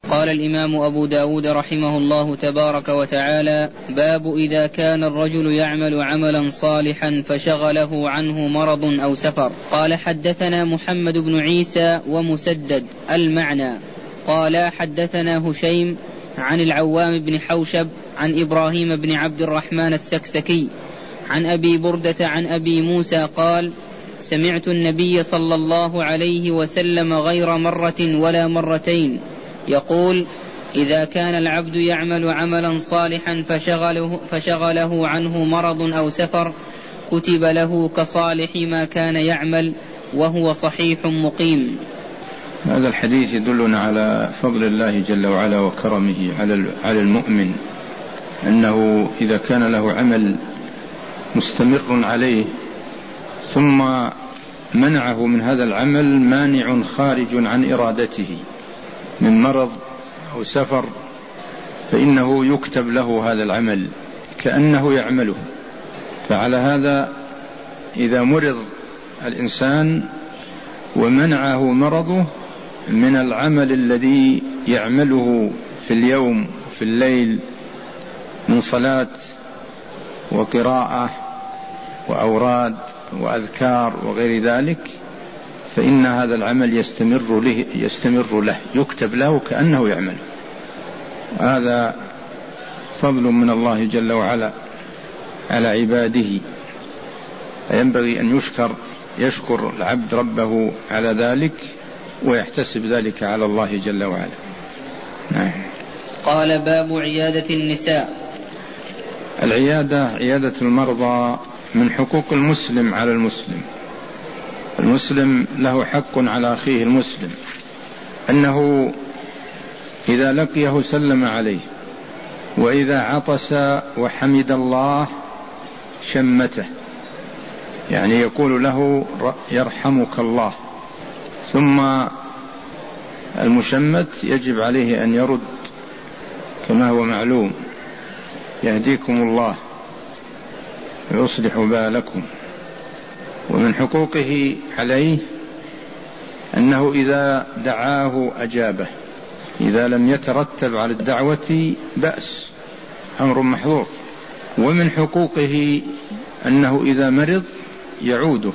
قال الإمام أبو داود رحمه الله تبارك وتعالى: باب إذا كان الرجل يعمل عملا صالحا فشغله عنه مرض أو سفر. قال: حدثنا محمد بن عيسى ومسدد. المعنى: قال: حدثنا هشيم عن العوام بن حوشب عن إبراهيم بن عبد الرحمن السكسكي عن أبي بردة عن أبي موسى قال: سمعت النبي صلى الله عليه وسلم غير مرة ولا مرتين يقول: إذا كان العبد يعمل عملا صالحا فشغله عنه مرض أو سفر كتب له كصالح ما كان يعمل وهو صحيح مقيم. هذا الحديث يدلنا على فضل الله جل وعلا وكرمه على المؤمن، أنه إذا كان له عمل مستمر عليه ثم منعه من هذا العمل مانع خارج عن إرادته من مرض أو سفر، فإنه يكتب له هذا العمل كأنه يعمله. فعلى هذا إذا مرض الإنسان ومنعه مرضه من العمل الذي يعمله في اليوم وفي الليل من صلاة وقراءة وأوراد وأذكار وغير ذلك، فإن هذا العمل يستمر له يكتب له كأنه يعمل. هذا فضل من الله جل وعلا على عباده، فينبغي أن يشكر العبد ربه على ذلك ويحتسب ذلك على الله جل وعلا. نعم. قال: باب عيادة النساء. عيادة المرضى من حقوق المسلم على المسلم. المسلم له حق على أخيه المسلم، أنه إذا لقيه سلم عليه، وإذا عطس وحمد الله شمته، يعني يقول له يرحمك الله. ثم المشمت يجب عليه أن يرد كما هو معلوم: يهديكم الله ويصلح بالكم. ومن حقوقه عليه أنه إذا دعاه أجابه، إذا لم يترتب على الدعوة بأس، أمر محظور. ومن حقوقه أنه إذا مرض يعوده،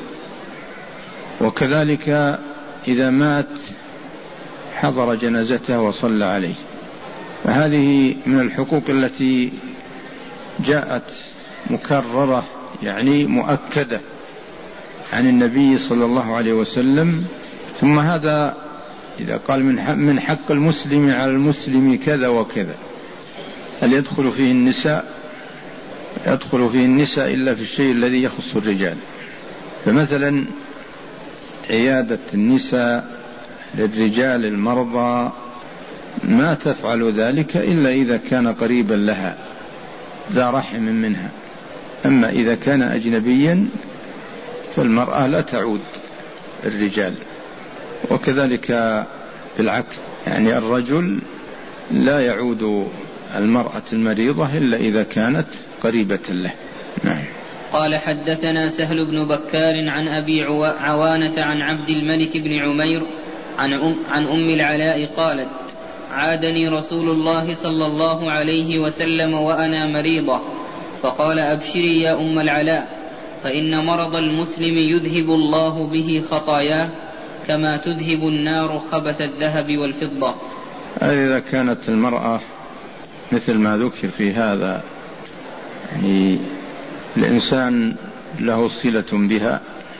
وكذلك إذا مات حضر جنازته وصلى عليه. فهذه من الحقوق التي جاءت مكررة، يعني مؤكدة عن النبي صلى الله عليه وسلم. ثم هذا إذا قال من حق المسلم على المسلم كذا وكذا، هل يدخل فيه النساء؟ يدخل فيه النساء إلا في الشيء الذي يخص الرجال. فمثلا عيادة النساء للرجال المرضى ما تفعل ذلك إلا إذا كان قريبا لها ذا رحم منها. أما إذا كان أجنبيا فالمرأة لا تعود الرجال. وكذلك بالعكس، يعني الرجل لا يعود المرأة المريضة إلا إذا كانت قريبة له. نعم. قال: حدثنا سهل بن بكار عن أبي عوانة عن عبد الملك بن عمير عن أم العلاء قالت: عادني رسول الله صلى الله عليه وسلم وأنا مريضة، فقال: أبشري يا أم العلاء، فإن مرض المسلم يذهب الله به خطاياه كما تذهب النار خبث الذهب والفضة. إذا كانت المرأة مثل ما ذكر في هذا، يعني الإنسان له صلة بها،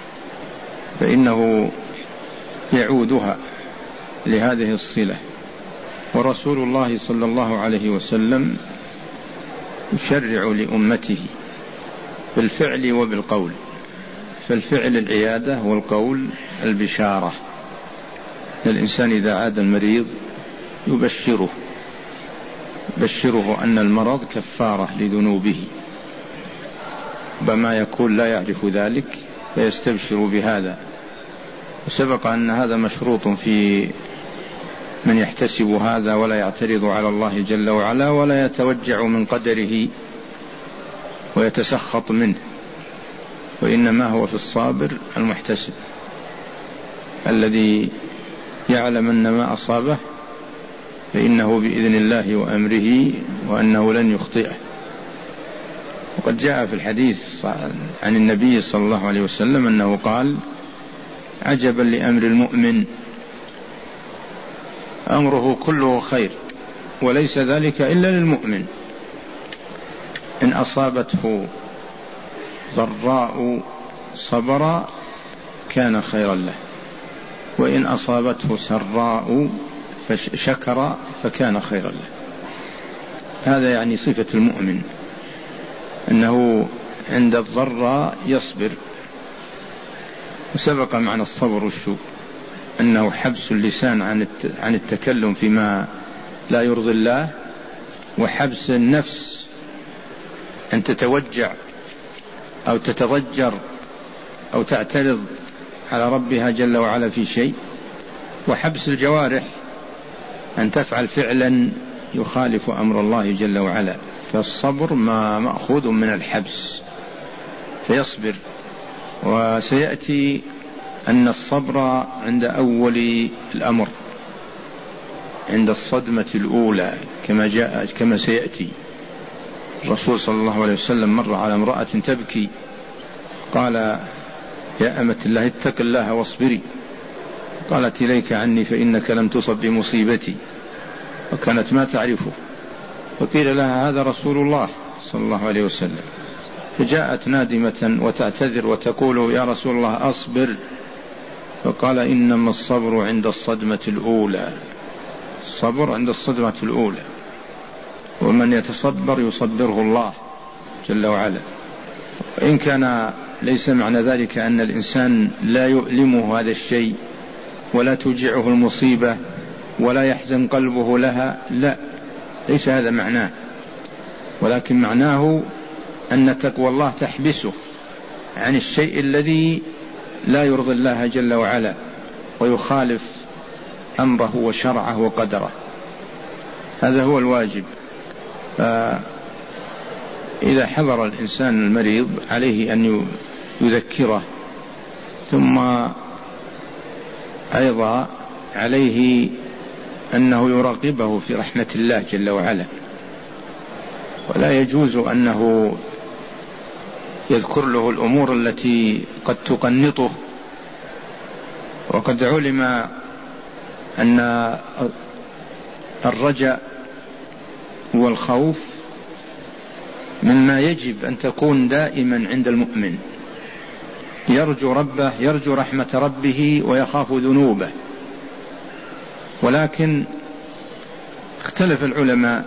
فإنه يعودها لهذه الصلة. ورسول الله صلى الله عليه وسلم يشرع لأمته بالفعل وبالقول. فالفعل العيادة والقول البشارة. الإنسان إذا عاد المريض يبشره أن المرض كفارة لذنوبه، بما يكون لا يعرف ذلك فيستبشر بهذا. وسبق أن هذا مشروط في من يحتسب هذا ولا يعترض على الله جل وعلا ولا يتوجع من قدره ويتسخط منه، وإنما هو في الصابر المحتسب الذي يعلم أن ما أصابه فإنه بإذن الله وأمره وأنه لن يخطئه. وقد جاء في الحديث عن النبي صلى الله عليه وسلم أنه قال: عجبا لأمر المؤمن، أمره كله خير وليس ذلك إلا للمؤمن، إن أصابته ضراء صبر كان خيرا له، وإن أصابته سراء فشكر فكان خيرا له. هذا يعني صفة المؤمن، أنه عند الضراء يصبر. وسبق معنى الصبر والشكر أنه حبس اللسان عن التكلم فيما لا يرضي الله، وحبس النفس أن تتوجع أو تتضجر أو تعترض على ربها جل وعلا في شيء، وحبس الجوارح أن تفعل فعلا يخالف أمر الله جل وعلا. فالصبر ما مأخوذ من الحبس، فيصبر. وسيأتي أن الصبر عند أول الأمر، عند الصدمة الأولى، كما سيأتي. الرسول صلى الله عليه وسلم مر على امرأة تبكي، قال: يا أمة الله اتق الله واصبري. قالت: إليك عني فإنك لم تصب بمصيبتي، وكانت ما تعرفه. فقيل لها: هذا رسول الله صلى الله عليه وسلم. فجاءت نادمة وتعتذر وتقول: يا رسول الله أصبر. فقال: إنما الصبر عند الصدمة الأولى، الصبر عند الصدمة الأولى، ومن يتصبر يصبره الله جل وعلا. وإن كان ليس معنى ذلك أن الإنسان لا يؤلمه هذا الشيء ولا توجعه المصيبة ولا يحزن قلبه لها، لا، ليس هذا معناه، ولكن معناه أن تقوى الله تحبسه عن الشيء الذي لا يرضي الله جل وعلا ويخالف أمره وشرعه وقدره. هذا هو الواجب. فإذا حضر الإنسان المريض عليه أن يذكره، ثم أيضا عليه أنه يراقبه في رحمة الله جل وعلا، ولا يجوز أنه يذكر له الأمور التي قد تقنطه. وقد علم أن الرجاء والخوف مما يجب أن تكون دائما عند المؤمن، يرجو ربه، يرجو رحمة ربه ويخاف ذنوبه. ولكن اختلف العلماء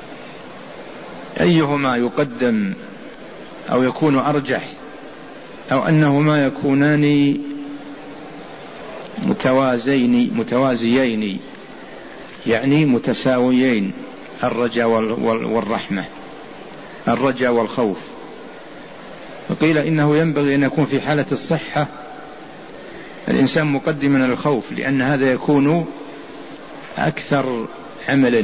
أيهما يقدم أو يكون أرجح، أو أنهما يكونان متوازيين يعني متساويين، الرجاء والرحمة، الرجاء والخوف. وقيل إنه ينبغي أن يكون في حالة الصحة الإنسان مقدما الخوف، لأن هذا يكون أكثر عملا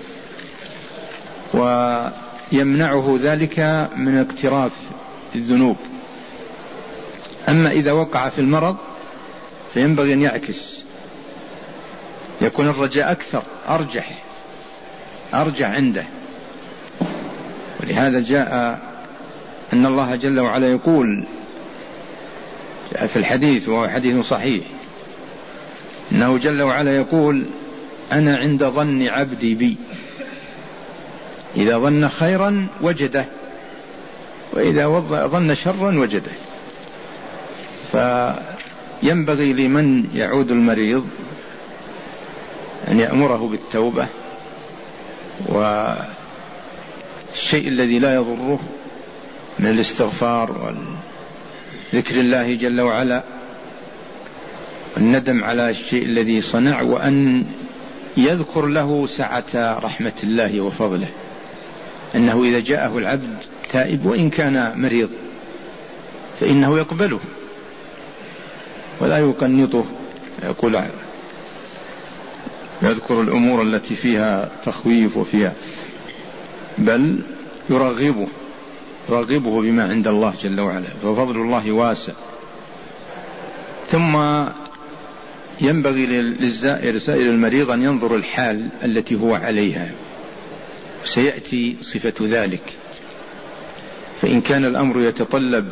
ويمنعه ذلك من اقتراف الذنوب. أما إذا وقع في المرض فينبغي أن يعكس، يكون الرجاء أكثر، أرجح عنده. ولهذا جاء أن الله جل وعلا يقول في الحديث، وهو حديث صحيح، أنه جل وعلا يقول: أنا عند ظن عبدي بي، إذا ظن خيرا وجده، وإذا ظن شرا وجده. فينبغي لمن يعود المريض أن يأمره بالتوبة والشيء الذي لا يضره من الاستغفار وذكر الله جل وعلا، الندم على الشيء الذي صنع، وأن يذكر له سعة رحمة الله وفضله، أنه إذا جاءه العبد تائب وإن كان مريض فإنه يقبله ولا يقنطه، يقول يذكر الأمور التي فيها تخويف وفيها، بل يرغبه بما عند الله جل وعلا، ففضل الله واسع. ثم ينبغي للزائر سائر المريض أن ينظر الحال التي هو عليها، سيأتي صفة ذلك. فإن كان الأمر يتطلب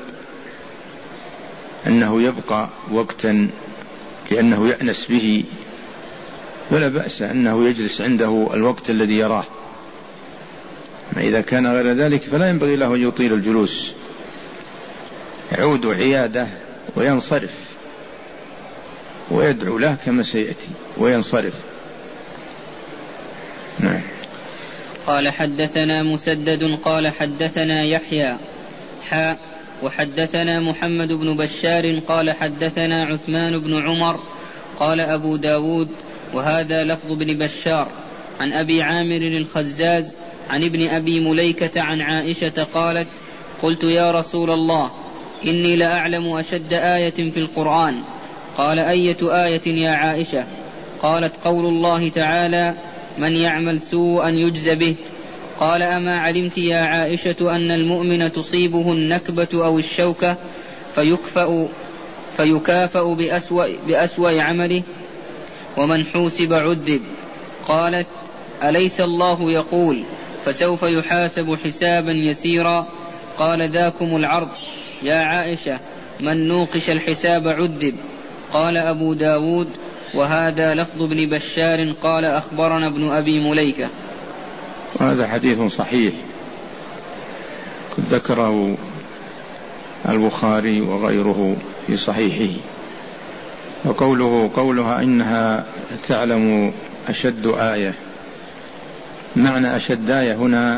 أنه يبقى وقتا لأنه يأنس به فلا بأس أنه يجلس عنده الوقت الذي يراه. ما إذا كان غير ذلك فلا ينبغي له أن يطيل الجلوس، يعود عيادة وينصرف ويدعو له كما سيأتي وينصرف. نعم. قال حدثنا مسدد قال حدثنا يحيى وحدثنا محمد بن بشار قال حدثنا عثمان بن عمر قال أبو داود وهذا لفظ بن بشار عن أبي عامر الخزاز عن ابن أبي مليكة عن عائشة قالت قلت يا رسول الله إني لأعلم أشد آية في القرآن. قال أية آية يا عائشة؟ قالت قول الله تعالى من يعمل سوءا يجز به. قال أما علمت يا عائشة أن المؤمن تصيبه النكبة أو الشوكة فيكافأ بأسوأ عمله ومن حوسب عذب؟ قالت أليس الله يقول فسوف يحاسب حسابا يسيرا؟ قال ذاكم العرض يا عائشة من نوقش الحساب عذب. قال أبو داود وهذا لفظ ابن بشار قال أخبرنا ابن أبي مليكة. وهذا حديث صحيح قد ذكره البخاري وغيره في صحيحه. وقولها إنها تعلم أشد آية، معنى أشد آية هنا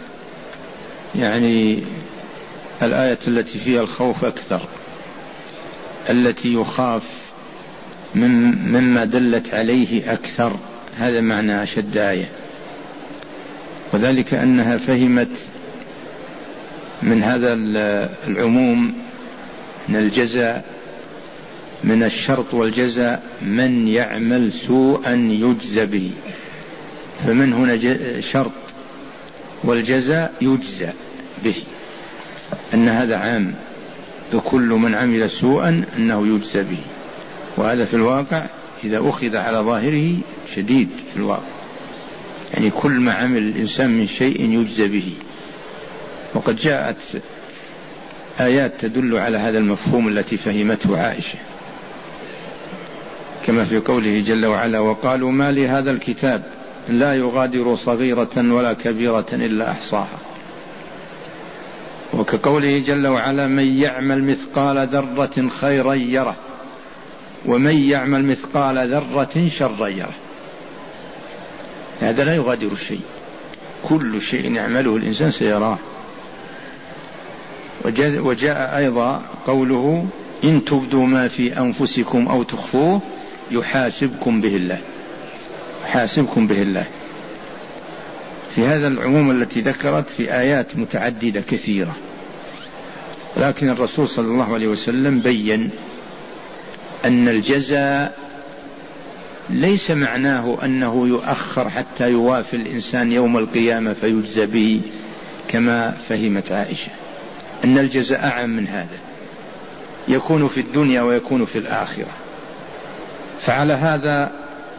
يعني الآية التي فيها الخوف أكثر، التي يخاف مما دلت عليه أكثر، هذا معنى أشد آية. وذلك أنها فهمت من هذا العموم من الجزاء من الشرط والجزاء من يعمل سوءا يجزى به، فمن هنا شرط والجزاء يجزى به، أن هذا عام لكل من عمل سوءا أنه يجزى به. وهذا في الواقع إذا أخذ على ظاهره شديد في الواقع، يعني كل ما عمل الإنسان من شيء يجزى به. وقد جاءت آيات تدل على هذا المفهوم التي فهمته عائشة، كما في قوله جل وعلا وقالوا ما لهذا الكتاب لا يغادر صغيرة ولا كبيرة إلا أحصاها. وكقوله جل وعلا من يعمل مثقال ذرة خيرا يره ومن يعمل مثقال ذرة شرا يره. هذا لا يغادر شيء، كل شيء يعمله الإنسان سيراه. وجاء أيضا قوله إن تبدوا ما في أنفسكم أو تخفوه يحاسبكم به الله، حاسبكم به الله. في هذا العموم التي ذكرت في آيات متعددة كثيرة، لكن الرسول صلى الله عليه وسلم بين أن الجزاء ليس معناه أنه يؤخر حتى يوافي الإنسان يوم القيامة فيجزى به كما فهمت عائشة، أن الجزاء أعم من هذا، يكون في الدنيا ويكون في الآخرة. فعلى هذا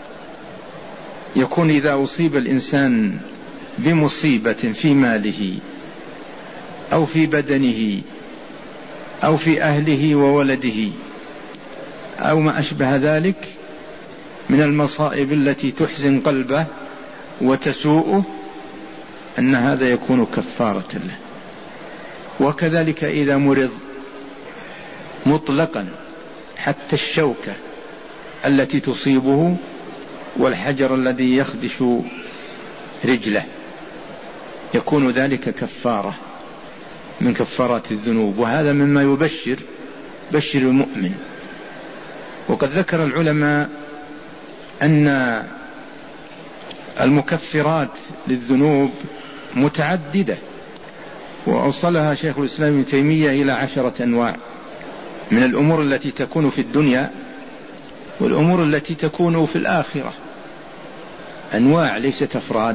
يكون إذا أصيب الإنسان بمصيبة في ماله أو في بدنه أو في أهله وولده أو ما أشبه ذلك من المصائب التي تحزن قلبه وتسوءه، أن هذا يكون كفارة له. وكذلك إذا مرض مطلقا حتى الشوكة التي تصيبه والحجر الذي يخدش رجله يكون ذلك كفارة من كفارات الذنوب، وهذا مما بشر المؤمن. وقد ذكر العلماء أن المكفرات للذنوب متعددة، وأوصلها شيخ الإسلام ابن تيمية إلى 10 أنواع من الأمور التي تكون في الدنيا والأمور التي تكون في الآخرة، أنواع ليست أفراد.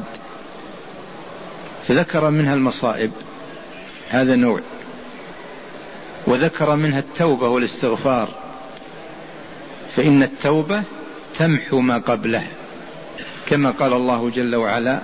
فذكر منها المصائب، هذا نوع، وذكر منها التوبة والاستغفار، فإن التوبة تمحو ما قبله، كما قال الله جل وعلا: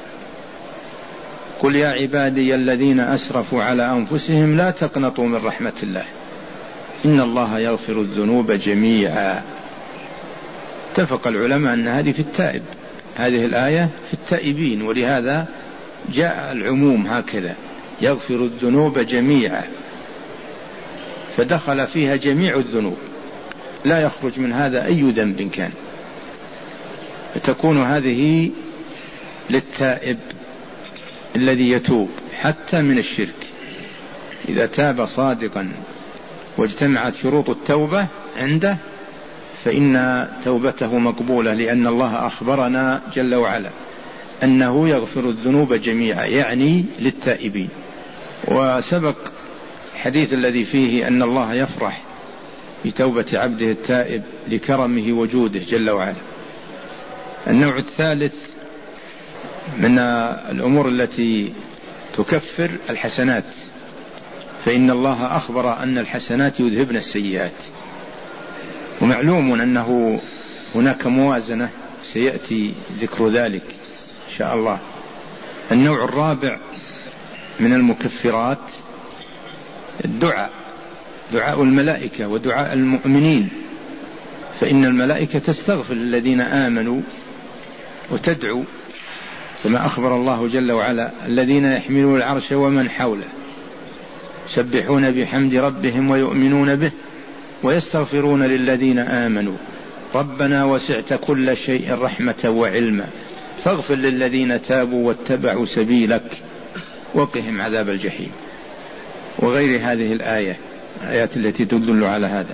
قل يا عبادي الذين أسرفوا على أنفسهم لا تقنطوا من رحمة الله إن الله يغفر الذنوب جميعا. اتفق العلماء أن هذه في التائب، هذه الآية في التائبين، ولهذا جاء العموم هكذا: يغفر الذنوب جميعا، فدخل فيها جميع الذنوب، لا يخرج من هذا أي ذنب كان، فتكون هذه للتائب الذي يتوب حتى من الشرك، إذا تاب صادقا واجتمعت شروط التوبة عنده فإن توبته مقبولة، لأن الله أخبرنا جل وعلا أنه يغفر الذنوب جميعا، يعني للتائبين. وسبق حديث الذي فيه أن الله يفرح بتوبة عبده التائب لكرمه وجوده جل وعلا. النوع الثالث من الأمور التي تكفر الحسنات، فإن الله أخبر أن الحسنات يذهبن السيئات، ومعلوم أنه هناك موازنة سيأتي ذكر ذلك إن شاء الله. النوع الرابع من المكفرات الدعاء، دعاء الملائكة ودعاء المؤمنين، فإن الملائكة تستغفر للذين آمنوا وتدعو، كما أخبر الله جل وعلا: الذين يحملون العرش ومن حوله يسبحون بحمد ربهم ويؤمنون به ويستغفرون للذين آمنوا ربنا وسعت كل شيء رحمة وعلما فاغفر للذين تابوا واتبعوا سبيلك وقهم عذاب الجحيم، وغير هذه الآيات التي تدل على هذا.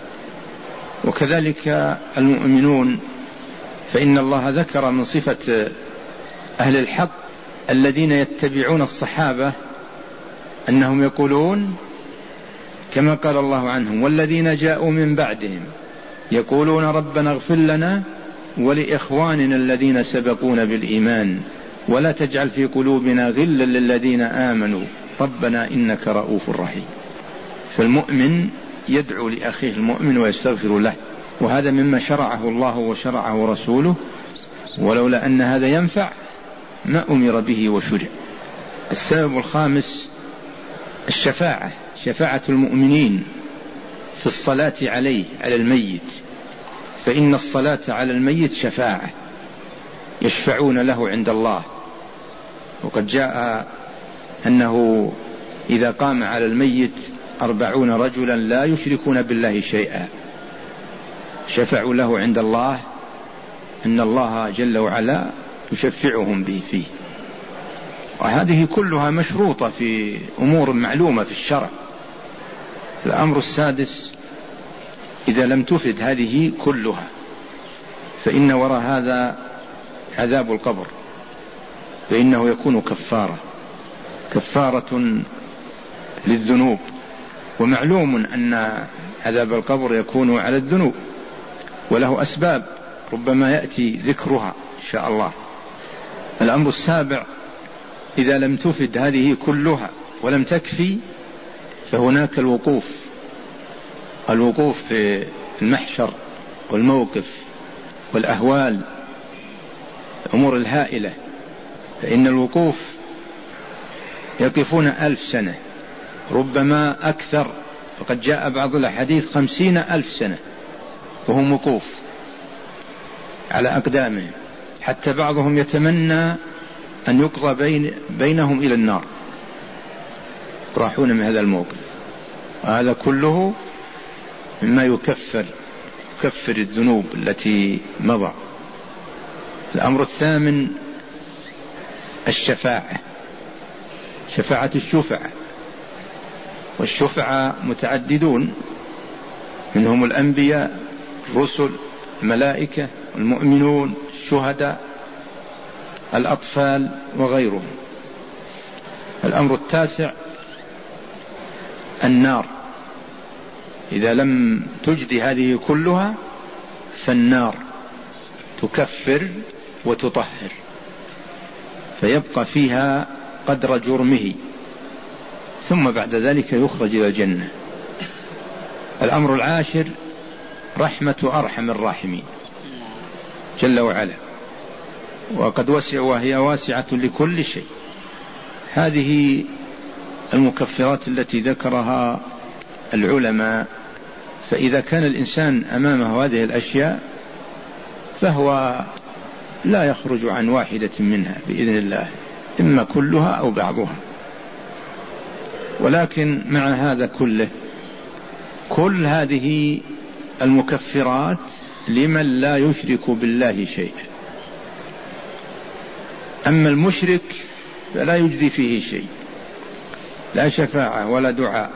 وكذلك المؤمنون، فإن الله ذكر من صفة أهل الحق الذين يتبعون الصحابة أنهم يقولون كما قال الله عنهم: والذين جاءوا من بعدهم يقولون ربنا اغفر لنا ولإخواننا الذين سبقونا بالإيمان ولا تجعل في قلوبنا غلا للذين آمنوا ربنا إنك رؤوف رحيم. فالمؤمن يدعو لأخيه المؤمن ويستغفر له، وهذا مما شرعه الله وشرعه رسوله، ولولا أن هذا ينفع ما أمر به وشرع. السبب الخامس الشفاعة، شفاعة المؤمنين في الصلاة عليه على الميت، فإن الصلاة على الميت شفاعة، يشفعون له عند الله. وقد جاء أنه إذا قام على الميت 40 رجلا لا يشركون بالله شيئا شفعوا له عند الله، إن الله جل وعلا يشفعهم به فيه. وهذه كلها مشروطة في أمور معلومة في الشرع. الأمر السادس: إذا لم تفد هذه كلها فإن وراء هذا عذاب القبر، فإنه يكون كفارة للذنوب، ومعلوم أن عذاب القبر يكون على الذنوب وله أسباب ربما يأتي ذكرها إن شاء الله. الأمر السابع: إذا لم تفد هذه كلها ولم تكفي فهناك الوقوف في المحشر والموقف والأهوال، الأمور الهائلة، فإن الوقوف يقفون 1000 سنة ربما أكثر، فقد جاء بعض الحديث 50,000 سنة وهم وقوف على أقدامهم، حتى بعضهم يتمنى أن يقضى بينهم إلى النار، راحون من هذا الموقف. وهذا كله مما يكفر الذنوب التي مضى. الأمر الثامن الشفاعة، شفاعة الشفعاء، والشفعاء متعددون، منهم الأنبياء، الرسل، الملائكة، المؤمنون، الشهداء، الأطفال وغيرهم. الأمر التاسع النار، إذا لم تجد هذه كلها فالنار تكفر وتطهر، فيبقى فيها قدر جرمه، ثم بعد ذلك يخرج إلى الجنة. الأمر العاشر رحمة أرحم الراحمين، جل وعلا، وهي واسعة لكل شيء. هذه المكفرات التي ذكرها العلماء، فإذا كان الإنسان أمامه هذه الأشياء فهو لا يخرج عن واحدة منها بإذن الله، إما كلها أو بعضها. ولكن مع هذا كله، كل هذه المكفرات لمن لا يشرك بالله شيئا. أما المشرك فلا يجدي فيه شيء، لا شفاعة ولا دعاء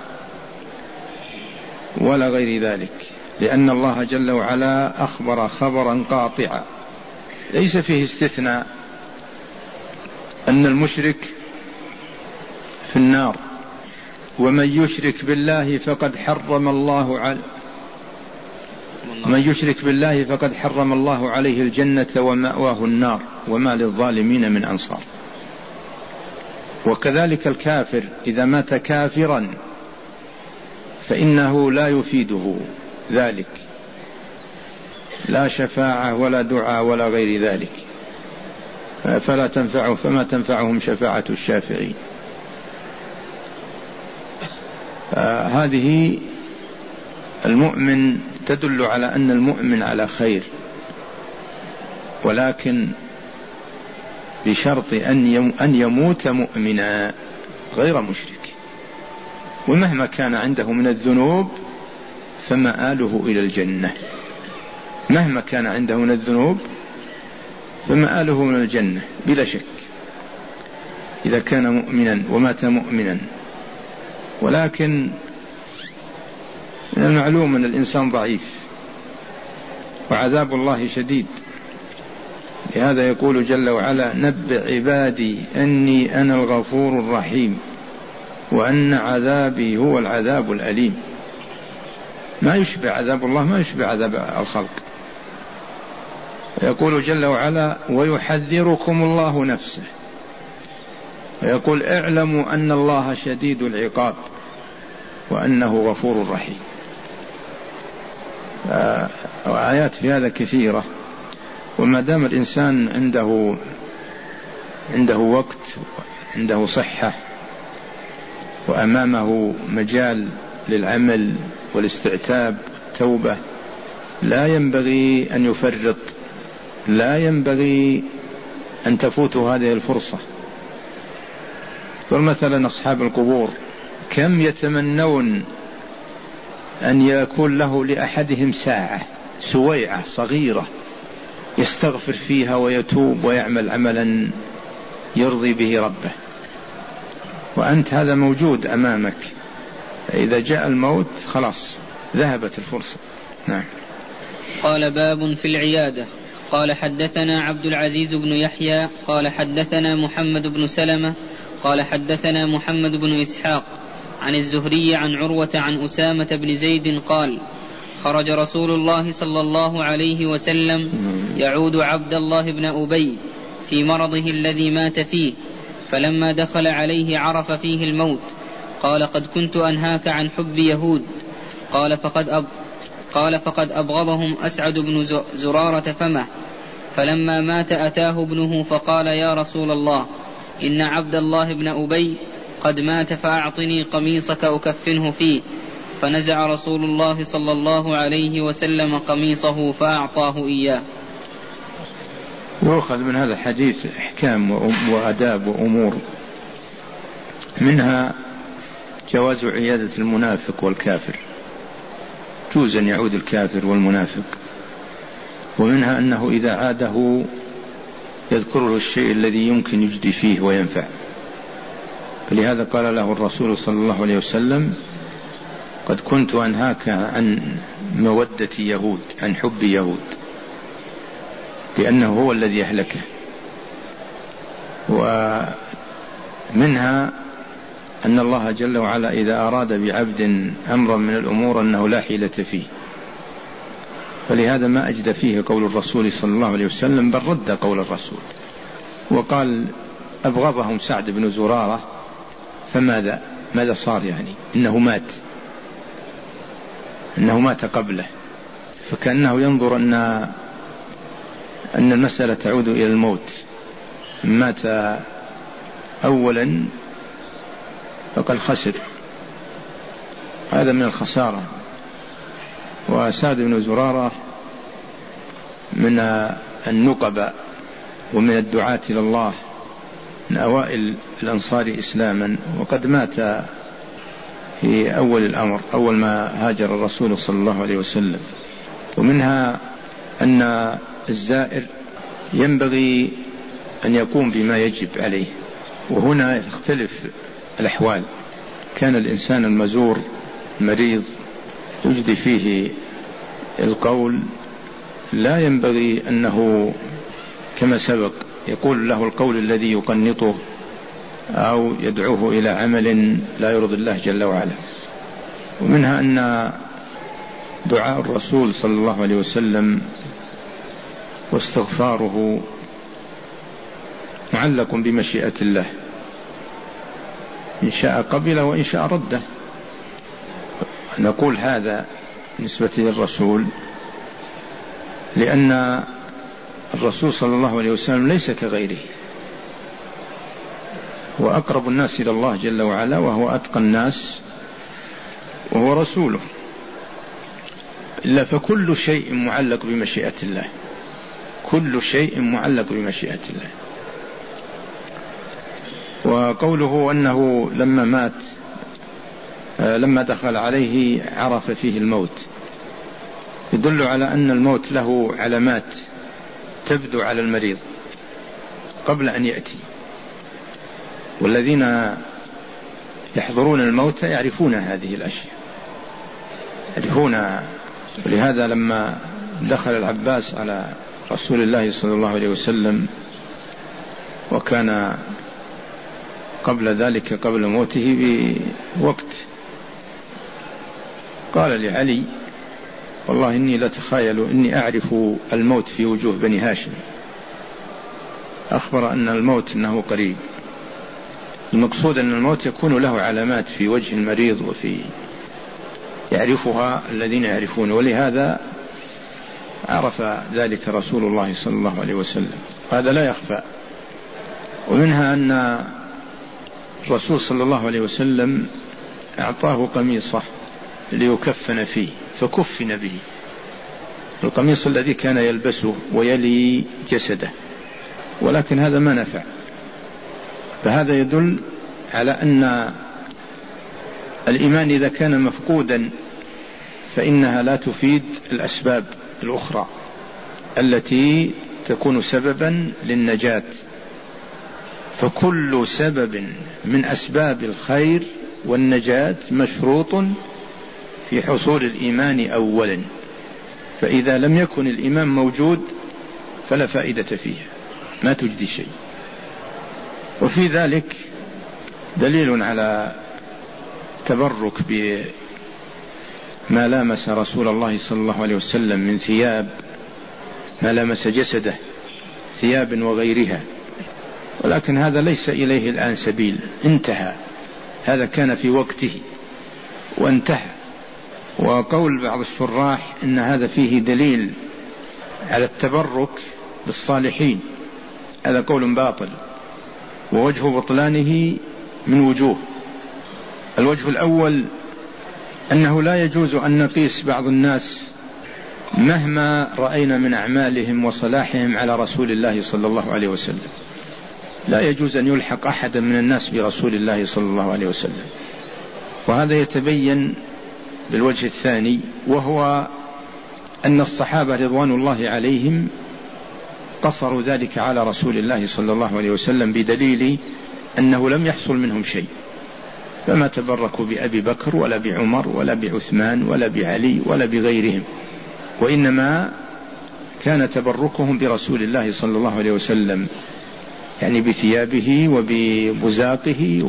ولا غير ذلك، لأن الله جل وعلا أخبر خبرا قاطعا ليس فيه استثناء أن المشرك في النار، ومن يشرك بالله فقد حرم الله عليه الجنة ومأواه النار وما للظالمين من أنصار. وكذلك الكافر إذا مات كافرا فإنه لا يفيده ذلك، لا شفاعة ولا دعاء ولا غير ذلك، فما تنفعهم شفاعة الشافعين. هذه المؤمن تدل على أن المؤمن على خير، ولكن بشرط أن يموت مؤمنا غير مشرك، ومهما كان عنده من الذنوب فمآله إلى الجنة. مهما كان عنده من الذنوب فمآله من الجنة بلا شك، إذا كان مؤمنا ومات مؤمنا. ولكن من المعلوم أن الإنسان ضعيف وعذاب الله شديد، لهذا يقول جل وعلا: نبئ عبادي أني أنا الغفور الرحيم وأن عذابي هو العذاب الأليم. ما يشبه عذاب الله، ما يشبه عذاب الخلق. يقول جل وعلا: ويحذركم الله نفسه، ويقول: اعلموا أن الله شديد العقاب وأنه غفور رحيم. آيات في هذا كثيرة. وما دام الإنسان عنده وقت، عنده صحة، وأمامه مجال للعمل والاستعتاب والتوبة، لا ينبغي أن يفرط، لا ينبغي أن تفوته هذه الفرصة. فمثلا أصحاب القبور كم يتمنون أن يكون له لأحدهم ساعة، سويعة صغيرة يستغفر فيها ويتوب ويعمل عملا يرضي به ربه، وأنت هذا موجود أمامك. فإذا جاء الموت خلاص ذهبت الفرصة. نعم. قال: باب في العيادة. قال: حدثنا عبد العزيز بن يحيى قال حدثنا محمد بن سلمة قال حدثنا محمد بن إسحاق عن الزهري عن عروة عن أسامة بن زيد قال: خرج رسول الله صلى الله عليه وسلم يعود عبد الله بن أبي في مرضه الذي مات فيه، فلما دخل عليه عرف فيه الموت. قال: قد كنت أنهاك عن حب يهود. قال: فقد أبغضهم أسعد بن زرارة فمه. فلما مات أتاه ابنه فقال: يا رسول الله، إن عبد الله بن أبي قد مات، فأعطني قميصك أكفنه فيه. فنزع رسول الله صلى الله عليه وسلم قميصه فأعطاه إياه. يؤخذ من هذا الحديث أحكام وأداب وأمور، منها جواز عيادة المنافق والكافر، جوز أن يعود الكافر والمنافق، ومنها أنه إذا عاده يذكره الشيء الذي يمكن يجدي فيه وينفع. فلهذا قال له الرسول صلى الله عليه وسلم: قد كنت أنهاك عن مودة يهود، عن حب يهود، لأنه هو الذي أهلكه. ومنها أن الله جل وعلا إذا أراد بعبد أمرا من الأمور أنه لا حيلة فيه، فلهذا ما أجد فيه قول الرسول صلى الله عليه وسلم، بل رد قول الرسول وقال: أبغضهم سعد بن زرارة، فماذا صار؟ يعني إنه مات قبله. فكأنه ينظر أن المسألة تعود إلى الموت. مات أولا فقد خسر، هذا من الخسارة. وسعد بن زرارة من النقباء ومن الدعاة إلى الله، من أوائل الأنصار إسلاما، وقد مات في أول الأمر، أول ما هاجر الرسول صلى الله عليه وسلم. ومنها أن الزائر ينبغي أن يقوم بما يجب عليه، وهنا تختلف الأحوال. كان الإنسان المزور مريض يجدي فيه القول، لا ينبغي أنه كما سبق يقول له القول الذي يقنطه أو يدعوه إلى عمل لا يرضي الله جل وعلا. ومنها أن دعاء الرسول صلى الله عليه وسلم واستغفاره معلق بمشيئة الله، إن شاء قبل وإن شاء رده. نقول هذا بالنسبة للرسول، لأن الرسول صلى الله عليه وسلم ليس كغيره، وأقرب الناس إلى الله جل وعلا، وهو أتقى الناس، وهو رسوله. إلا فكل شيء معلق بمشيئة الله، كل شيء معلق بمشيئة الله. وقوله أنه لما مات لما دخل عليه عرف فيه الموت، يدل على أن الموت له علامات تبدو على المريض قبل أن يأتي، والذين يحضرون الموت يعرفون هذه الأشياء، يعرفون. ولهذا لما دخل العباس على رسول الله صلى الله عليه وسلم، وكان قبل ذلك قبل موته بوقت، قال لعلي: والله إني لأتخيل إني أعرف الموت في وجوه بني هاشم. أخبر أن الموت أنه قريب. المقصود أن الموت يكون له علامات في وجه المريض، وفي يعرفها الذين يعرفون، ولهذا عرف ذلك رسول الله صلى الله عليه وسلم، هذا لا يخفى. ومنها أن الرسول صلى الله عليه وسلم أعطاه قميصه ليكفن فيه، فكفن به، القميص الذي كان يلبسه ويلي جسده، ولكن هذا ما نفع. فهذا يدل على أن الإيمان إذا كان مفقودا فإنها لا تفيد الأسباب الأخرى التي تكون سببا للنجاة. فكل سبب من أسباب الخير والنجاة مشروط في حصول الإيمان أولا، فإذا لم يكن الإيمان موجود فلا فائدة فيها، ما تجدي شيء. وفي ذلك دليل على تبرك بما لامس رسول الله صلى الله عليه وسلم من ثياب، ما لامس جسده، ثياب وغيرها، ولكن هذا ليس إليه الآن سبيل، انتهى، هذا كان في وقته وانتهى. وقول بعض الشراح إن هذا فيه دليل على التبرك بالصالحين، هذا قول باطل، ووجه بطلانه من وجوه. الوجه الأول أنه لا يجوز أن نقيس بعض الناس مهما رأينا من أعمالهم وصلاحهم على رسول الله صلى الله عليه وسلم، لا يجوز أن يلحق أحدا من الناس برسول الله صلى الله عليه وسلم. وهذا يتبين بالوجه الثاني، وهو أن الصحابة رضوان الله عليهم قصروا ذلك على رسول الله صلى الله عليه وسلم بدليل أنه لم يحصل منهم شيء، فما تبركوا بأبي بكر ولا بعمر ولا بعثمان ولا بعلي ولا بغيرهم، وإنما كان تبركهم برسول الله صلى الله عليه وسلم، يعني بثيابه وببزاقه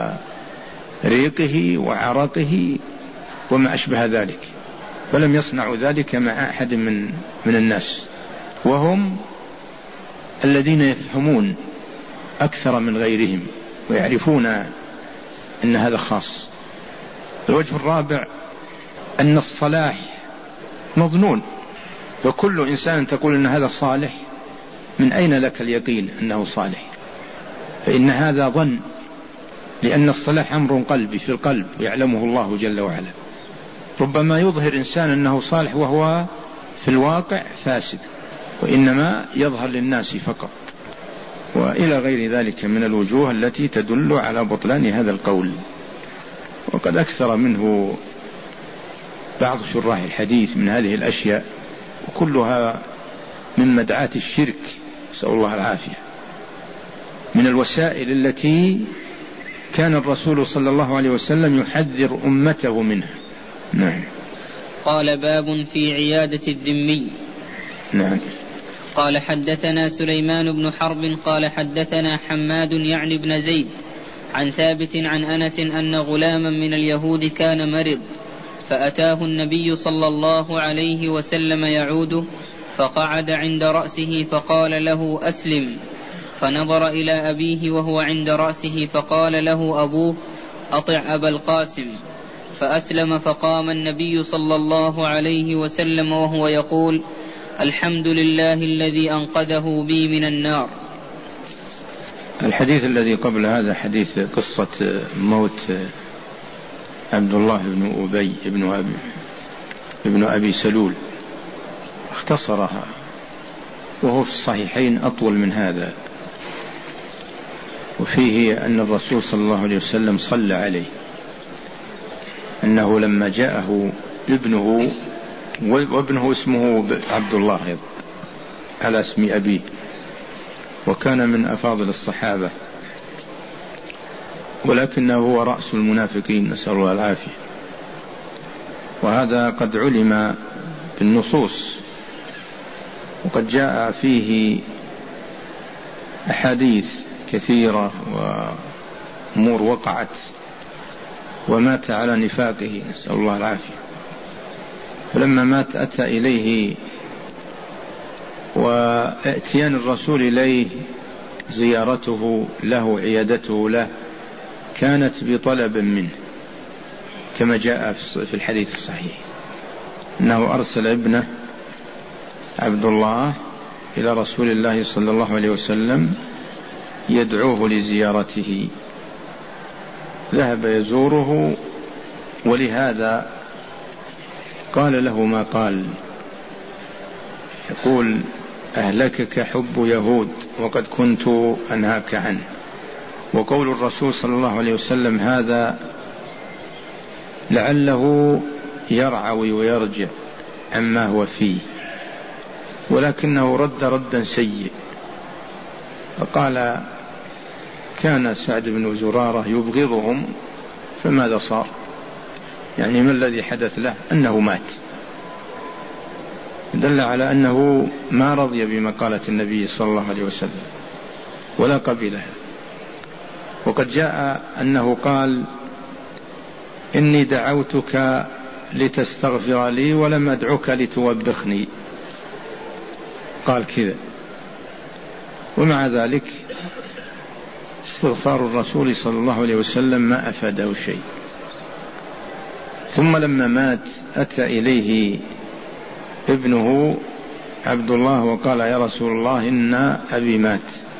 وريقه وعرقه وما أشبه ذلك، فلم يصنعوا ذلك مع أحد من الناس، وهم الذين يفهمون أكثر من غيرهم ويعرفون أن هذا خاص. الوجه الرابع أن الصلاح مظنون، فكل إنسان تقول أن هذا صالح من أين لك اليقين أنه صالح؟ فإن هذا ظن، لأن الصلاح أمر قلبي في القلب يعلمه الله جل وعلا. ربما يظهر إنسان أنه صالح وهو في الواقع فاسد، وإنما يظهر للناس فقط، وإلى غير ذلك من الوجوه التي تدل على بطلان هذا القول. وقد أكثر منه بعض شراح الحديث من هذه الأشياء، وكلها من مدعاة الشرك، نسأل الله العافية، من الوسائل التي كان الرسول صلى الله عليه وسلم يحذر أمته منها. نعم. قال باب في عيادة الذمي. نعم. قال حدثنا سليمان بن حرب قال حدثنا حماد يعني بن زيد عن ثابت عن أنس أن غلاما من اليهود كان مرض، فأتاه النبي صلى الله عليه وسلم يعوده، فقعد عند رأسه فقال له أسلم، فنظر إلى أبيه وهو عند رأسه فقال له أبوه أطع أبا القاسم، فأسلم. فقام النبي صلى الله عليه وسلم وهو يقول الحمد لله الذي أنقذه بي من النار. الحديث الذي قبل هذا حديث قصة موت عبد الله بن أبي ابن أبي سلول، اختصرها، وهو في الصحيحين أطول من هذا، وفيه أن الرسول صلى الله عليه وسلم صلى عليه، أنه لما جاءه ابنه، وابنه اسمه عبد الله على اسم أبيه، وكان من أفاضل الصحابة، ولكنه هو رأس المنافقين، نسأل الله العافية. وهذا قد علم بالنصوص، وقد جاء فيه أحاديث كثيرة وأمور وقعت، ومات على نفاقه، نسأل الله العافية. فلما مات أتى إليه، واتيان الرسول إليه زيارته له عيادته له كانت بطلب منه، كما جاء في الحديث الصحيح أنه أرسل ابنه عبد الله إلى رسول الله صلى الله عليه وسلم يدعوه لزيارته، ذهب يزوره، ولهذا قال له ما قال، يقول أهلكك حب يهود وقد كنت أنهاك عنه. وقول الرسول صلى الله عليه وسلم هذا لعله يرعوي ويرجع عما هو فيه، ولكنه رد ردا سيء، فقال كان سعد بن زرارة يبغضهم، فماذا صار؟ يعني ما الذي حدث له؟ أنه مات، دل على أنه ما رضي بمقالة النبي صلى الله عليه وسلم ولا قبلها. وقد جاء أنه قال إني دعوتك لتستغفر لي ولم أدعوك لتوبخني، قال كذا. ومع ذلك استغفار الرسول صلى الله عليه وسلم ما أفاده شيء. ثم لما مات أتى إليه ابنه عبد الله وقال يا رسول الله إن أبي مات،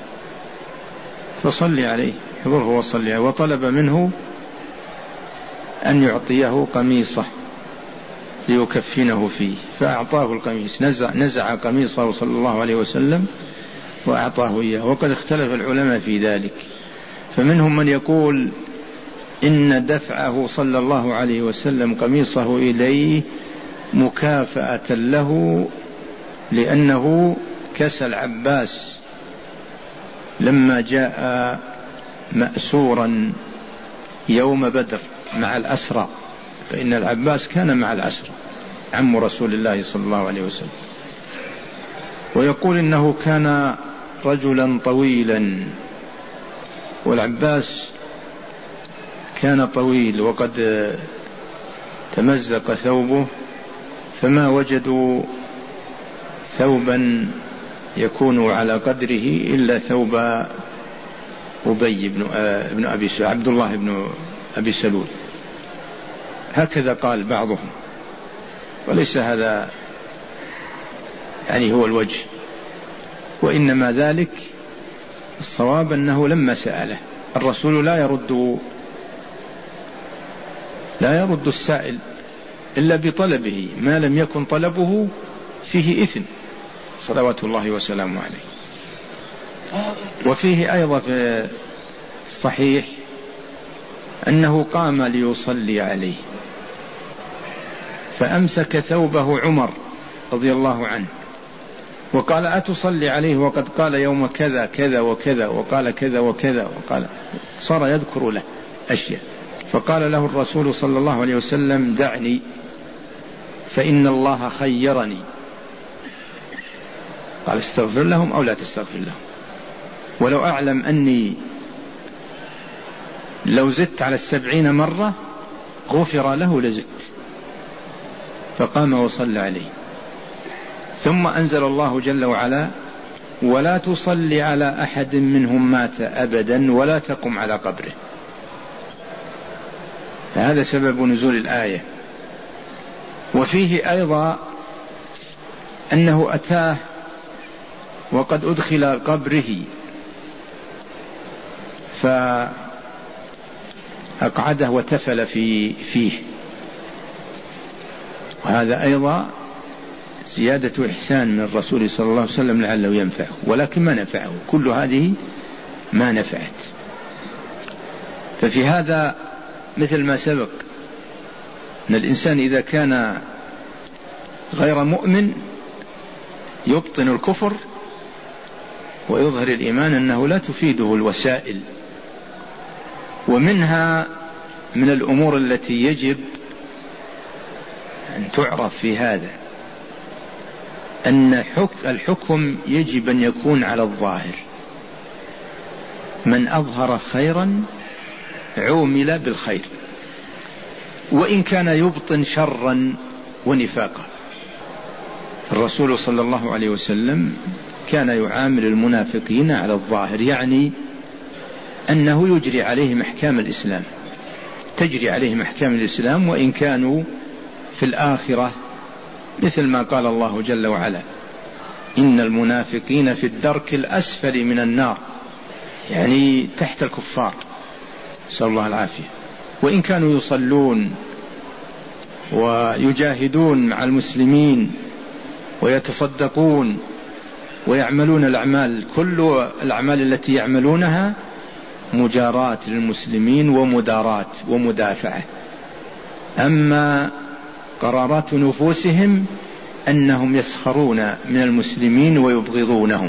فصلي عليه، حضره وصلي عليه، وطلب منه أن يعطيه قميصه ليكفنه فيه، فأعطاه القميص، نزع قميصه صلى الله عليه وسلم وأعطاه إياه. وقد اختلف العلماء في ذلك، فمنهم من يقول إن دفعه صلى الله عليه وسلم قميصه إليه مكافأة له، لأنه كسى العباس لما جاء مأسورا يوم بدر مع الأسرى، فإن العباس كان مع الأسرى عم رسول الله صلى الله عليه وسلم. ويقول إنه كان رجلا طويلا، والعباس كان طويل، وقد تمزق ثوبه، فما وجدوا ثوبا يكون على قدره إلا ثوب أبي بن أبي عبد الله بن أبي سلول، هكذا قال بعضهم، وليس هذا يعني هو الوجه. وإنما ذلك الصواب أنه لما سأله الرسول لا يرد السائل إلا بطلبه، ما لم يكن طلبه فيه إثم صلوات الله وسلامه عليه. وفيه أيضا في الصحيح أنه قام ليصلي عليه فأمسك ثوبه عمر رضي الله عنه وقال: أتصلي عليه وقد قال يوم كذا كذا وكذا وقال كذا وكذا وقال، صار يذكر له أشياء. فقال له الرسول صلى الله عليه وسلم: دعني فإن الله خيرني. قال: استغفر لهم أو لا تستغفر لهم، ولو أعلم أني لو زدت على 70 مرة غفر له لزدت. فقام وصلى عليه. ثم أنزل الله جل وعلا: ولا تصلي على أحد منهم مات أبدا ولا تقم على قبره. هذا سبب نزول الآية. وفيه أيضا أنه أتاه وقد أدخل قبره فأقعده وتفل فيه، وهذا أيضا زيادة إحسان من الرسول صلى الله عليه وسلم لعله ينفعه، ولكن ما نفعه، كل هذه ما نفعت. ففي هذا مثل ما سبق أن الإنسان إذا كان غير مؤمن يبطن الكفر ويظهر الإيمان أنه لا تفيده الوسائل. ومنها من الأمور التي يجب أن تعرف في هذا أن الحكم يجب أن يكون على الظاهر، من أظهر خيرا عومل بالخير وإن كان يبطن شرا ونفاقا. الرسول صلى الله عليه وسلم كان يعامل المنافقين على الظاهر، يعني أنه يجري عليهم أحكام الإسلام، تجري عليهم أحكام الإسلام، وإن كانوا في الآخرة مثل ما قال الله جل وعلا: إن المنافقين في الدرك الأسفل من النار، يعني تحت الكفار، نسأل الله العافية. وإن كانوا يصلون ويجاهدون مع المسلمين ويتصدقون ويعملون الأعمال، كل الأعمال التي يعملونها مجاراة للمسلمين ومداراة ومدافعة. أما قرارات نفوسهم أنهم يسخرون من المسلمين ويبغضونهم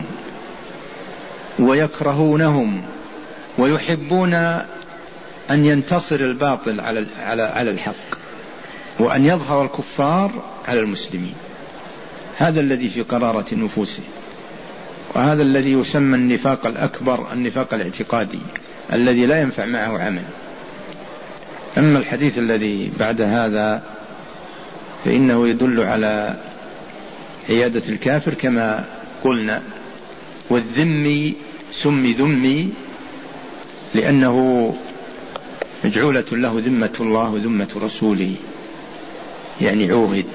ويكرهونهم ويحبون أن ينتصر الباطل على الحق وأن يظهر الكفار على المسلمين. هذا الذي في قرارة نفوسهم، وهذا الذي يسمى النفاق الأكبر، النفاق الاعتقادي الذي لا ينفع معه عمل. أما الحديث الذي بعد هذا فإنه يدل على عيادة الكافر كما قلنا. والذمي سمي ذمي لأنه مجعولة له ذمة الله وذمة رسوله، يعني عوهد.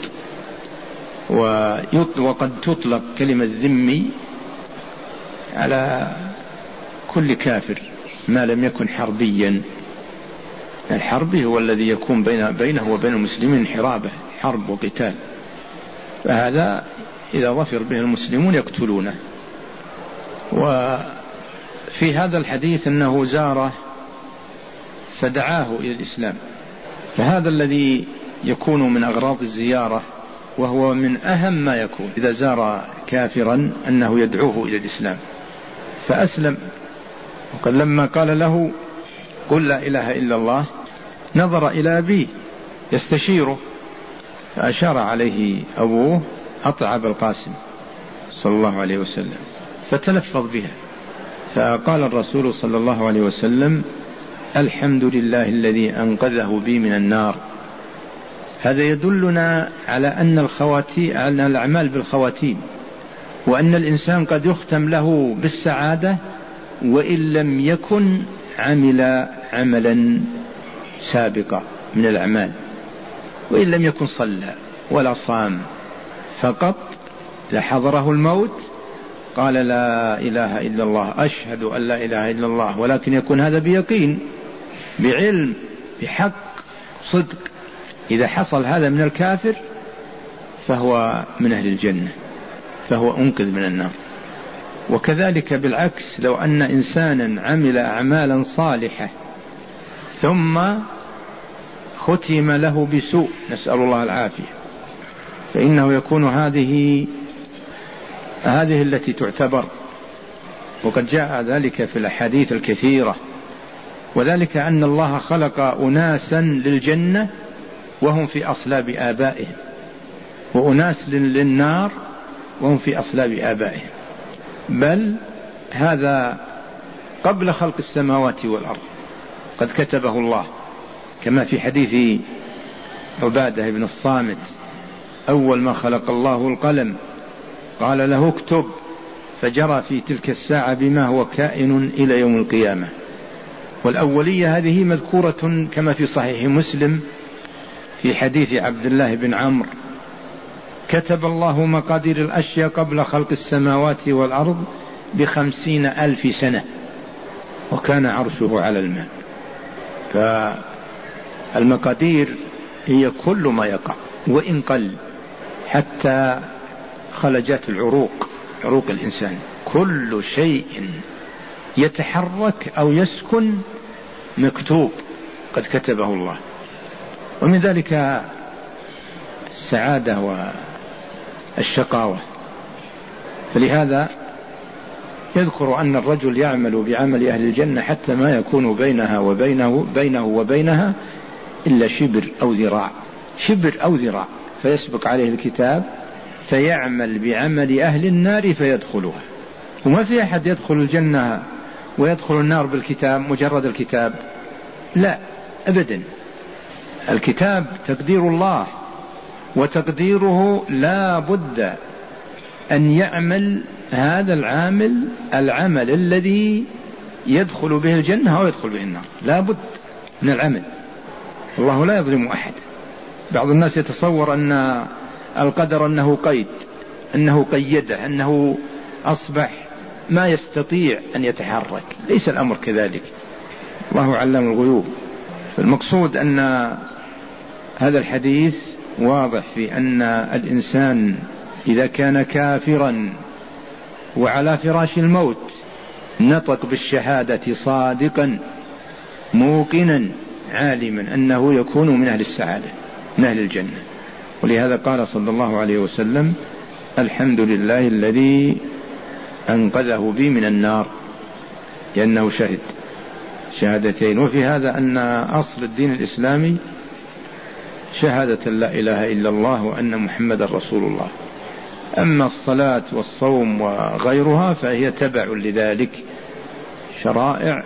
وقد تطلق كلمة ذمي على كل كافر ما لم يكن حربيا. الحربي هو الذي يكون بينه وبين المسلمين حرابة، حرب وقتال، فهذا إذا ظفر به المسلمون يقتلونه. وفي هذا الحديث أنه زاره فدعاه إلى الإسلام، فهذا الذي يكون من أغراض الزيارة، وهو من أهم ما يكون إذا زار كافرا أنه يدعوه إلى الإسلام. فأسلم، وقد لما قال له: قل لا إله إلا الله، نظر إلى أبيه يستشيره، فأشار عليه أبوه: أطع أبا القاسم صلى الله عليه وسلم، فتلفظ بها. فقال الرسول صلى الله عليه وسلم: الحمد لله الذي أنقذه بي من النار. هذا يدلنا على أن على الأعمال بالخواتيم، وأن الإنسان قد يختم له بالسعادة وإن لم يكن عمل عملا سابقا من الأعمال، وإن لم يكن صلى ولا صام، فقط لحضره الموت قال لا إله إلا الله، أشهد أن لا إله إلا الله، ولكن يكون هذا بيقين، بعلم، بحق، صدق. إذا حصل هذا من الكافر فهو من أهل الجنة، فهو أنقذ من النار. وكذلك بالعكس، لو أن إنسانا عمل أعمالا صالحة ثم ختم له بسوء، نسأل الله العافية، فإنه يكون هذه التي تعتبر، وقد جاء ذلك في الأحاديث الكثيرة. وذلك أن الله خلق أناسا للجنة وهم في أصلاب آبائهم، وأناس للنار وهم في أصلاب آبائهم، بل هذا قبل خلق السماوات والأرض قد كتبه الله، كما في حديث عبادة بن الصامت: أول ما خلق الله القلم قال له اكتب، فجرى في تلك الساعة بما هو كائن إلى يوم القيامة. والأولية هذه مذكورة كما في صحيح مسلم في حديث عبد الله بن عمرو: كتب الله مقادير الأشياء قبل خلق السماوات والأرض ب50,000 سنة، وكان عرشه على الماء. فالمقادير هي كل ما يقع وإن قل، حتى خلجات العروق، عروق الإنسان، كل شيء يتحرك أو يسكن مكتوب، قد كتبه الله. ومن ذلك السعادة والشقاوة. فلهذا يذكر أن الرجل يعمل بعمل أهل الجنة حتى ما يكون بينه وبينها إلا شبر أو ذراع، فيسبق عليه الكتاب فيعمل بعمل أهل النار فيدخلها. وما في أحد يدخل الجنة ويدخل النار بالكتاب، مجرد الكتاب، لا أبدا. الكتاب تقدير الله، وتقديره لا بد أن يعمل هذا العمل الذي يدخل به الجنة أو يدخل به النار، لا بد من العمل. الله لا يظلم أحد. بعض الناس يتصور أن القدر أنه قيد، أنه قيده، أنه أصبح ما يستطيع أن يتحرك. ليس الأمر كذلك، الله علام الغيوب. فالمقصود أن هذا الحديث واضح في أن الإنسان إذا كان كافرا وعلى فراش الموت نطق بالشهادة صادقا موقنا عالما أنه يكون من أهل السعادة، من أهل الجنة. ولهذا قال صلى الله عليه وسلم: الحمد لله الذي أنقذه بي من النار، لأنه شهد شهادتين. وفي هذا أن أصل الدين الإسلامي شهادة لا إله إلا الله وأن محمد رسول الله. أما الصلاة والصوم وغيرها فهي تبع لذلك، شرائع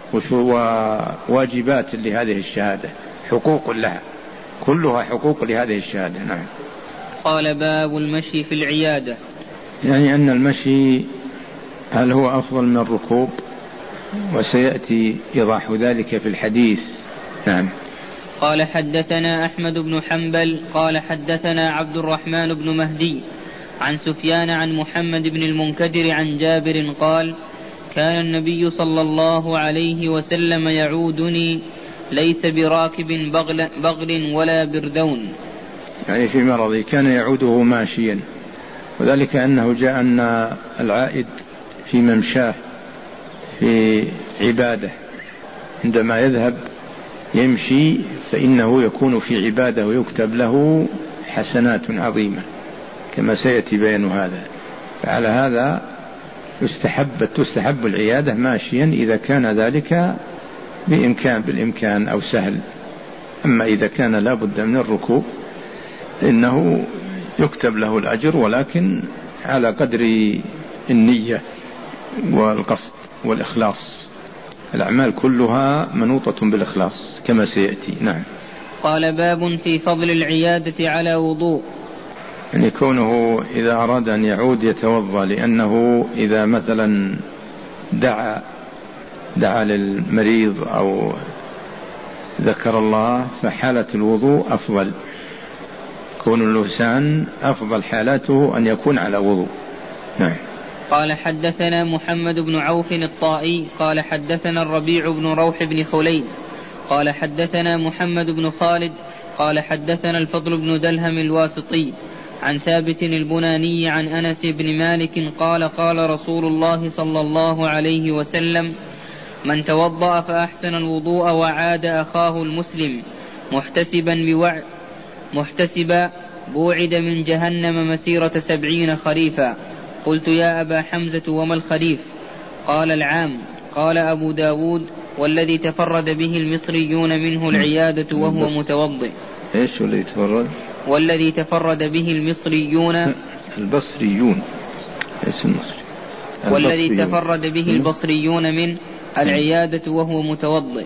وواجبات لهذه الشهادة، حقوق لها، كلها حقوق لهذه الشهادة. نعم. قال: باب المشي في العيادة. يعني أن المشي هل هو أفضل من الركوب؟ وسيأتي إيضاح ذلك في الحديث. نعم. قال: حدثنا أحمد بن حنبل قال حدثنا عبد الرحمن بن مهدي عن سفيان عن محمد بن المنكدر عن جابر قال: كان النبي صلى الله عليه وسلم يعودني ليس براكب بغل ولا بردون، يعني في مرضي كان يعوده ماشيا، وذلك أنه جاء أن العائد في ممشاه في عبادة، عندما يذهب يمشي فإنه يكون في عبادة ويكتب له حسنات عظيمة، كما سيأتي بيان هذا. فعلى هذا تستحب العيادة ماشيا إذا كان ذلك بالإمكان أو سهل. أما إذا كان لا بد من الركوب إنه يكتب له الأجر، ولكن على قدر النية والقصد والإخلاص. الأعمال كلها منوطة بالإخلاص كما سيأتي. نعم. قال: باب في فضل العيادة على وضوء. يعني كونه إذا أراد أن يعود يتوضأ، لأنه إذا مثلا دعا للمريض أو ذكر الله فحالة الوضوء أفضل، كون الإنسان أفضل حالاته أن يكون على وضوء. نعم. قال حدثنا محمد بن عوف الطائي قال حدثنا الربيع بن روح بن خليل قال حدثنا محمد بن خالد قال حدثنا الفضل بن دلهم الواسطي عن ثابت البناني عن أنس بن مالك قال قال رسول الله صلى الله عليه وسلم: من توضأ فأحسن الوضوء وعاد أخاه المسلم محتسبا بوعد من جهنم مسيرة 70 خريفا. قلت: يا أبا حمزة وما الخريف؟ قال: العام. قال أبو داود: والذي تفرد به المصريون منه العيادة وهو متوضئ. إيش والذي تفرد؟ والذي تفرد به المصريون البصريون، إيش المصري؟ والذي تفرد به البصريون من العيادة وهو متوضئ.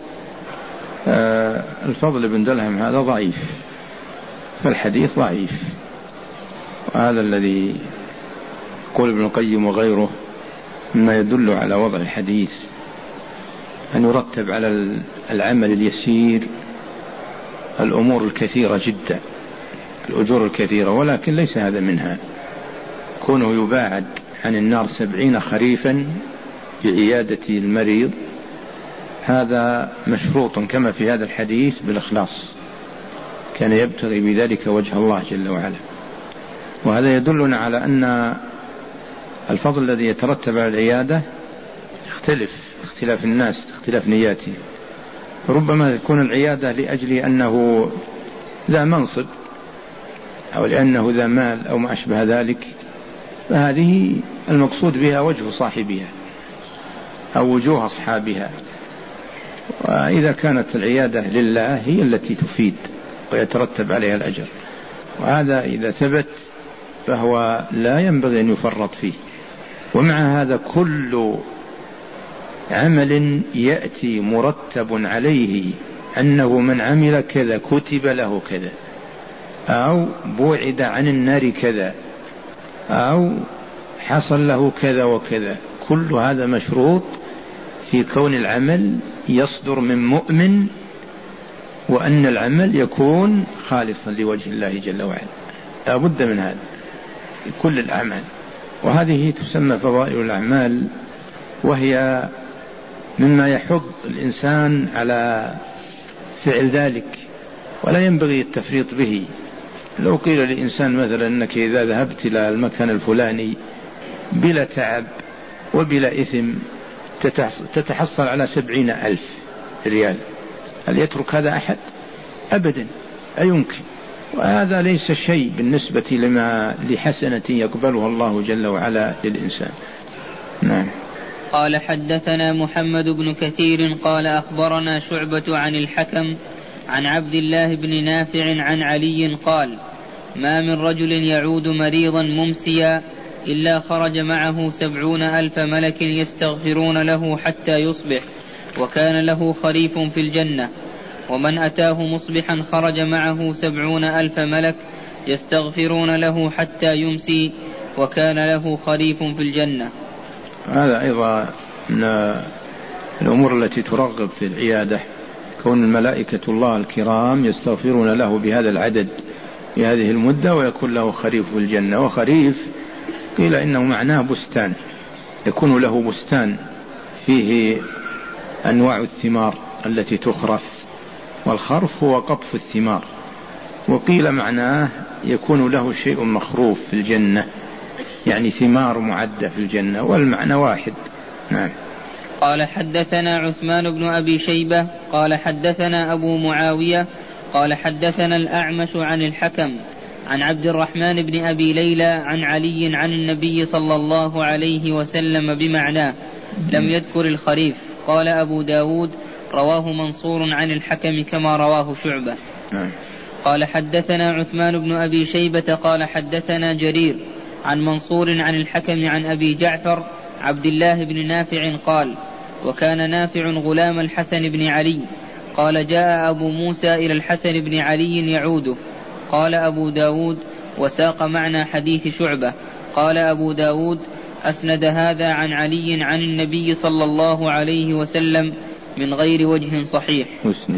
الفضل بن دلهم هذا ضعيف، فالحديث ضعيف، وهذا الذي يقول ابن القيم وغيره مما يدل على وضع الحديث أن يرتب على العمل اليسير الأمور الكثيرة جدا، الأجور الكثيرة، ولكن ليس هذا منها. كونه يباعد عن النار 70 خريفا بعيادة المريض هذا مشروط كما في هذا الحديث بالإخلاص، كان يبتغي بذلك وجه الله جل وعلا. وهذا يدلنا على أن الفضل الذي يترتب على العيادة اختلاف الناس، اختلاف نياته. ربما تكون العيادة لأجل أنه ذا منصب أو لأنه ذا مال أو ما أشبه ذلك، فهذه المقصود بها وجه صاحبها أو وجوه أصحابها. وإذا كانت العيادة لله هي التي تفيد ويترتب عليها الأجر، وهذا إذا ثبت فهو لا ينبغي أن يفرط فيه. ومع هذا كل عمل يأتي مرتب عليه أنه من عمل كذا كتب له كذا، أو بعد عن النار كذا، أو حصل له كذا وكذا، كل هذا مشروط في كون العمل يصدر من مؤمن، وأن العمل يكون خالصا لوجه الله جل وعلا. لا بد من هذا في كل الأعمال، وهذه تسمى فضائل الأعمال، وهي مما يحض الإنسان على فعل ذلك، ولا ينبغي التفريط به. لو قيل للإنسان مثلا أنك إذا ذهبت إلى المكان الفلاني بلا تعب وبلا إثم تتحصل على 70,000 ريال، هل يترك هذا أحد؟ أبدا، لا يمكن. وهذا ليس شيء بالنسبة لحسنة يقبلها الله جل وعلا للإنسان. نعم. قال حدثنا محمد بن كثير قال أخبرنا شعبة عن الحكم عن عبد الله بن نافع عن علي قال: ما من رجل يعود مريضا ممسيا إلا خرج معه 70,000 ملك يستغفرون له حتى يصبح، وكان له خريف في الجنة. ومن أتاه مصبحا خرج معه 70,000 ملك يستغفرون له حتى يمسي، وكان له خريف في الجنة. هذا أيضا من الأمور التي ترغب في العيادة، كون الملائكة الله الكرام يستغفرون له بهذا العدد في هذه المدة، ويكون له خريف في الجنة. وخريف قيل إنه معناه بستان، يكون له بستان فيه أنواع الثمار التي تخرف، والخرف هو قطف الثمار. وقيل معناه يكون له شيء مخروف في الجنة، يعني ثمار معدة في الجنة، والمعنى واحد. نعم. قال حدثنا عثمان بن أبي شيبة قال حدثنا أبو معاوية قال حدثنا الأعمش عن الحكم عن عبد الرحمن بن أبي ليلى عن علي عن النبي صلى الله عليه وسلم بمعناه، لم يذكر الخريف. قال أبو داود: رواه منصور عن الحكم كما رواه شعبة. قال حدثنا عثمان بن أبي شيبة قال حدثنا جرير عن منصور عن الحكم عن أبي جعفر عبد الله بن نافع قال: وكان نافع غلام الحسن بن علي. قال: جاء أبو موسى إلى الحسن بن علي يعوده. قال أبو داود: وساق معنى حديث شعبة. قال أبو داود: أسند هذا عن علي عن النبي صلى الله عليه وسلم من غير وجه صحيح.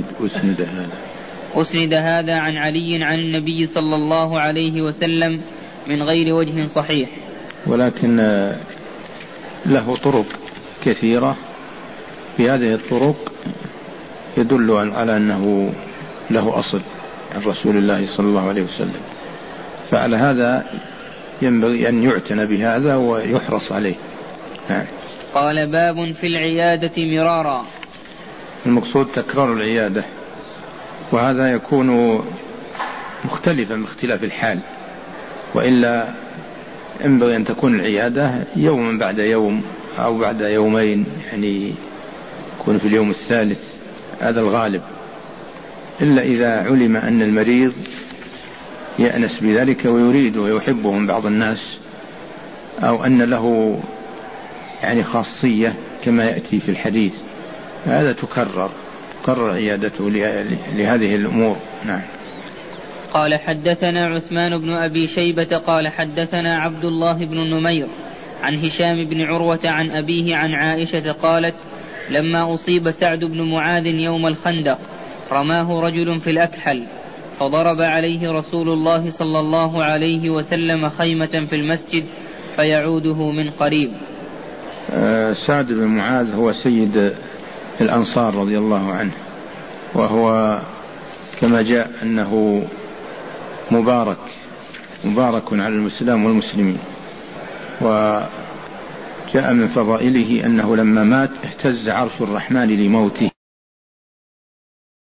أسند هذا عن علي عن النبي صلى الله عليه وسلم من غير وجه صحيح. ولكن له طرق كثيرة، في هذه الطرق يدل على أنه له أصل عن رسول الله صلى الله عليه وسلم، فعلى هذا ينبغي أن يعتنى بهذا ويحرص عليه. قال باب في العيادة مرارا. المقصود تكرار العيادة، وهذا يكون مختلفا باختلاف الحال، وإلا ينبغي أن تكون العيادة يوما بعد يوم أو بعد يومين، يعني يكون في اليوم الثالث، هذا الغالب، إلا إذا علم أن المريض يأنس بذلك ويريد ويحبه من بعض الناس، أو أن له يعني خاصية كما يأتي في الحديث، هذا تكرر عيادته لهذه الأمور. نعم. قال حدثنا عثمان بن أبي شيبة قال حدثنا عبد الله بن نمير عن هشام بن عروة عن أبيه عن عائشة قالت لما أصيب سعد بن معاذ يوم الخندق رماه رجل في الأكحل فضرب عليه رسول الله صلى الله عليه وسلم خيمة في المسجد فيعوده من قريب. سعد بن معاذ هو سيد الأنصار رضي الله عنه، وهو كما جاء أنه مبارك على الإسلام والمسلمين، وجاء من فضائله أنه لما مات اهتز عرش الرحمن لموته،